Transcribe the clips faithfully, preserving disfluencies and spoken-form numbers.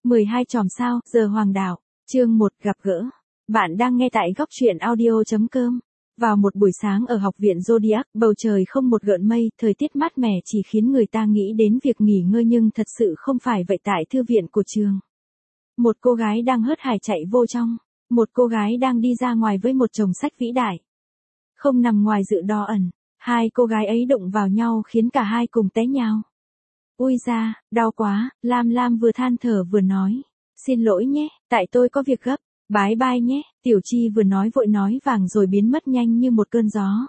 mười hai chòm sao, giờ hoàng đạo, chương một gặp gỡ. Bạn đang nghe tại góc truyện audio chấm com. Vào một buổi sáng ở học viện Zodiac, bầu trời không một gợn mây, thời tiết mát mẻ chỉ khiến người ta nghĩ đến việc nghỉ ngơi nhưng thật sự không phải vậy tại thư viện của trường. Một cô gái đang hớt hải chạy vô trong. Một cô gái đang đi ra ngoài với một chồng sách vĩ đại. Không nằm ngoài dự đoán ẩn, hai cô gái ấy đụng vào nhau khiến cả hai cùng té nhào. Ui da, đau quá, Lam Lam vừa than thở vừa nói. Xin lỗi nhé, tại tôi có việc gấp, bái bai nhé, Tiểu Chi vừa nói vội nói vàng rồi biến mất nhanh như một cơn gió.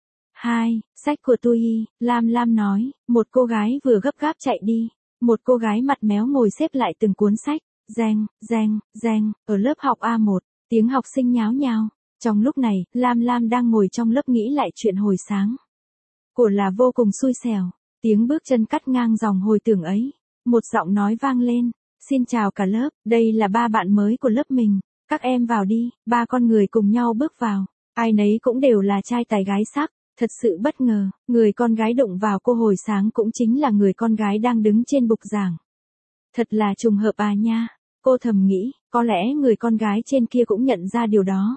Hai, sách của tôi, Lam Lam nói, một cô gái vừa gấp gáp chạy đi, một cô gái mặt méo ngồi xếp lại từng cuốn sách, reng, reng, reng, ở lớp học A một, tiếng học sinh nháo nhào. Trong lúc này, Lam Lam đang ngồi trong lớp nghĩ lại chuyện hồi sáng. Của là vô cùng xui xẻo. Tiếng bước chân cắt ngang dòng hồi tưởng ấy. Một giọng nói vang lên. Xin chào cả lớp, đây là ba bạn mới của lớp mình. Các em vào đi. Ba con người cùng nhau bước vào. Ai nấy cũng đều là trai tài gái sắc. Thật sự bất ngờ, người con gái đụng vào cô hồi sáng cũng chính là người con gái đang đứng trên bục giảng. Thật là trùng hợp à nha. Cô thầm nghĩ, có lẽ người con gái trên kia cũng nhận ra điều đó.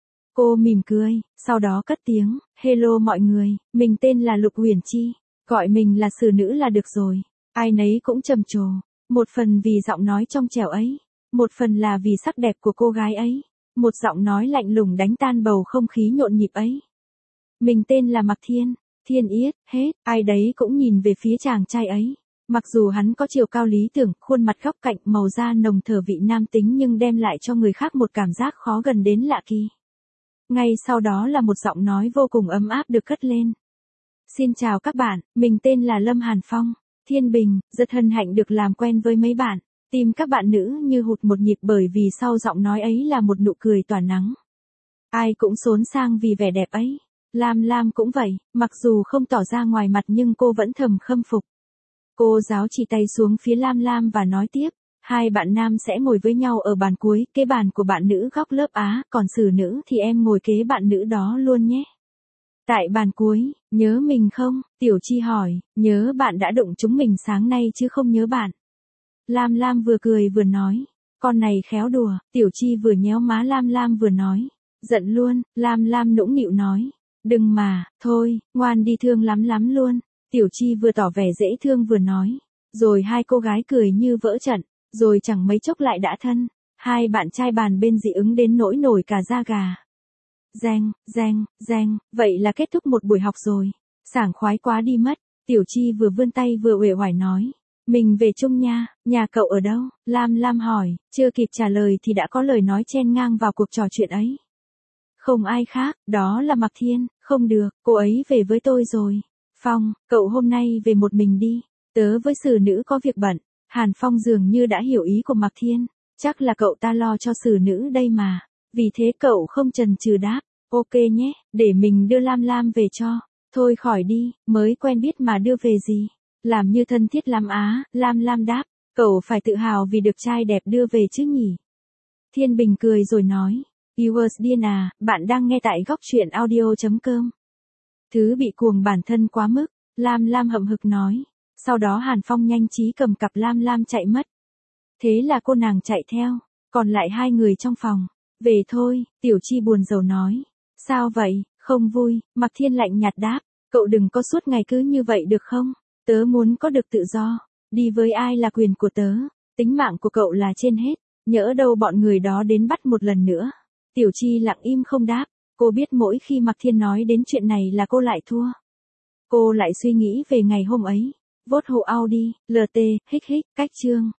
Cô mỉm cười, sau đó cất tiếng, hello mọi người, mình tên là Lục Uyển Chi, gọi mình là sử nữ là được rồi. Ai nấy cũng trầm trồ, một phần vì giọng nói trong trẻo ấy, một phần là vì sắc đẹp của cô gái ấy, một giọng nói lạnh lùng đánh tan bầu không khí nhộn nhịp ấy. Mình tên là Mạc Thiên, Thiên Yết, hết, ai đấy cũng nhìn về phía chàng trai ấy. Mặc dù hắn có chiều cao lý tưởng, khuôn mặt góc cạnh, màu da nồng thở vị nam tính nhưng đem lại cho người khác một cảm giác khó gần đến lạ kỳ. Ngay sau đó là một giọng nói vô cùng ấm áp được cất lên. Xin chào các bạn, mình tên là Lâm Hàn Phong, Thiên Bình, rất hân hạnh được làm quen với mấy bạn. Tim các bạn nữ như hụt một nhịp bởi vì sau giọng nói ấy là một nụ cười tỏa nắng. Ai cũng xốn sang vì vẻ đẹp ấy. Lam Lam cũng vậy, mặc dù không tỏ ra ngoài mặt nhưng cô vẫn thầm khâm phục. Cô giáo chỉ tay xuống phía Lam Lam và nói tiếp. Hai bạn nam sẽ ngồi với nhau ở bàn cuối, kế bàn của bạn nữ góc lớp Á, còn sử nữ thì em ngồi kế bạn nữ đó luôn nhé. Tại bàn cuối, nhớ mình không? Tiểu Chi hỏi, nhớ bạn đã đụng chúng mình sáng nay chứ không nhớ bạn. Lam Lam vừa cười vừa nói, con này khéo đùa, Tiểu Chi vừa nhéo má Lam Lam vừa nói, giận luôn, Lam Lam nũng nịu nói, đừng mà, thôi, ngoan đi thương lắm lắm luôn. Tiểu Chi vừa tỏ vẻ dễ thương vừa nói, rồi hai cô gái cười như vỡ trận. Rồi chẳng mấy chốc lại đã thân, hai bạn trai bàn bên dị ứng đến nỗi nổi cả da gà. Reng, reng, reng, vậy là kết thúc một buổi học rồi. Sảng khoái quá đi mất, Tiểu Chi vừa vươn tay vừa uể oải nói. Mình về chung nha, nhà cậu ở đâu? Lam Lam hỏi, chưa kịp trả lời thì đã có lời nói chen ngang vào cuộc trò chuyện ấy. Không ai khác, đó là Mạc Thiên, không được, cô ấy về với tôi rồi. Phong, cậu hôm nay về một mình đi, tớ với sử nữ có việc bận. Hàn Phong dường như đã hiểu ý của Mạc Thiên, chắc là cậu ta lo cho sử nữ đây mà, vì thế cậu không chần chừ đáp, ok nhé, để mình đưa Lam Lam về cho, thôi khỏi đi, mới quen biết mà đưa về gì, làm như thân thiết lắm á, Lam Lam đáp, cậu phải tự hào vì được trai đẹp đưa về chứ nhỉ. Thiên Bình cười rồi nói, viewers điên à, bạn đang nghe tại góc truyện audio chấm com. Thứ bị cuồng bản thân quá mức, Lam Lam hậm hực nói. Sau đó Hàn Phong nhanh trí cầm cặp Lam Lam chạy mất. Thế là cô nàng chạy theo, còn lại hai người trong phòng. Về thôi, Tiểu Chi buồn rầu nói. Sao vậy, không vui, Mạc Thiên lạnh nhạt đáp. Cậu đừng có suốt ngày cứ như vậy được không? Tớ muốn có được tự do. Đi với ai là quyền của tớ. Tính mạng của cậu là trên hết. Nhỡ đâu bọn người đó đến bắt một lần nữa. Tiểu Chi lặng im không đáp. Cô biết mỗi khi Mạc Thiên nói đến chuyện này là cô lại thua. Cô lại suy nghĩ về ngày hôm ấy. Vote hộ Audi, lờ tê, hích hích, cách chương.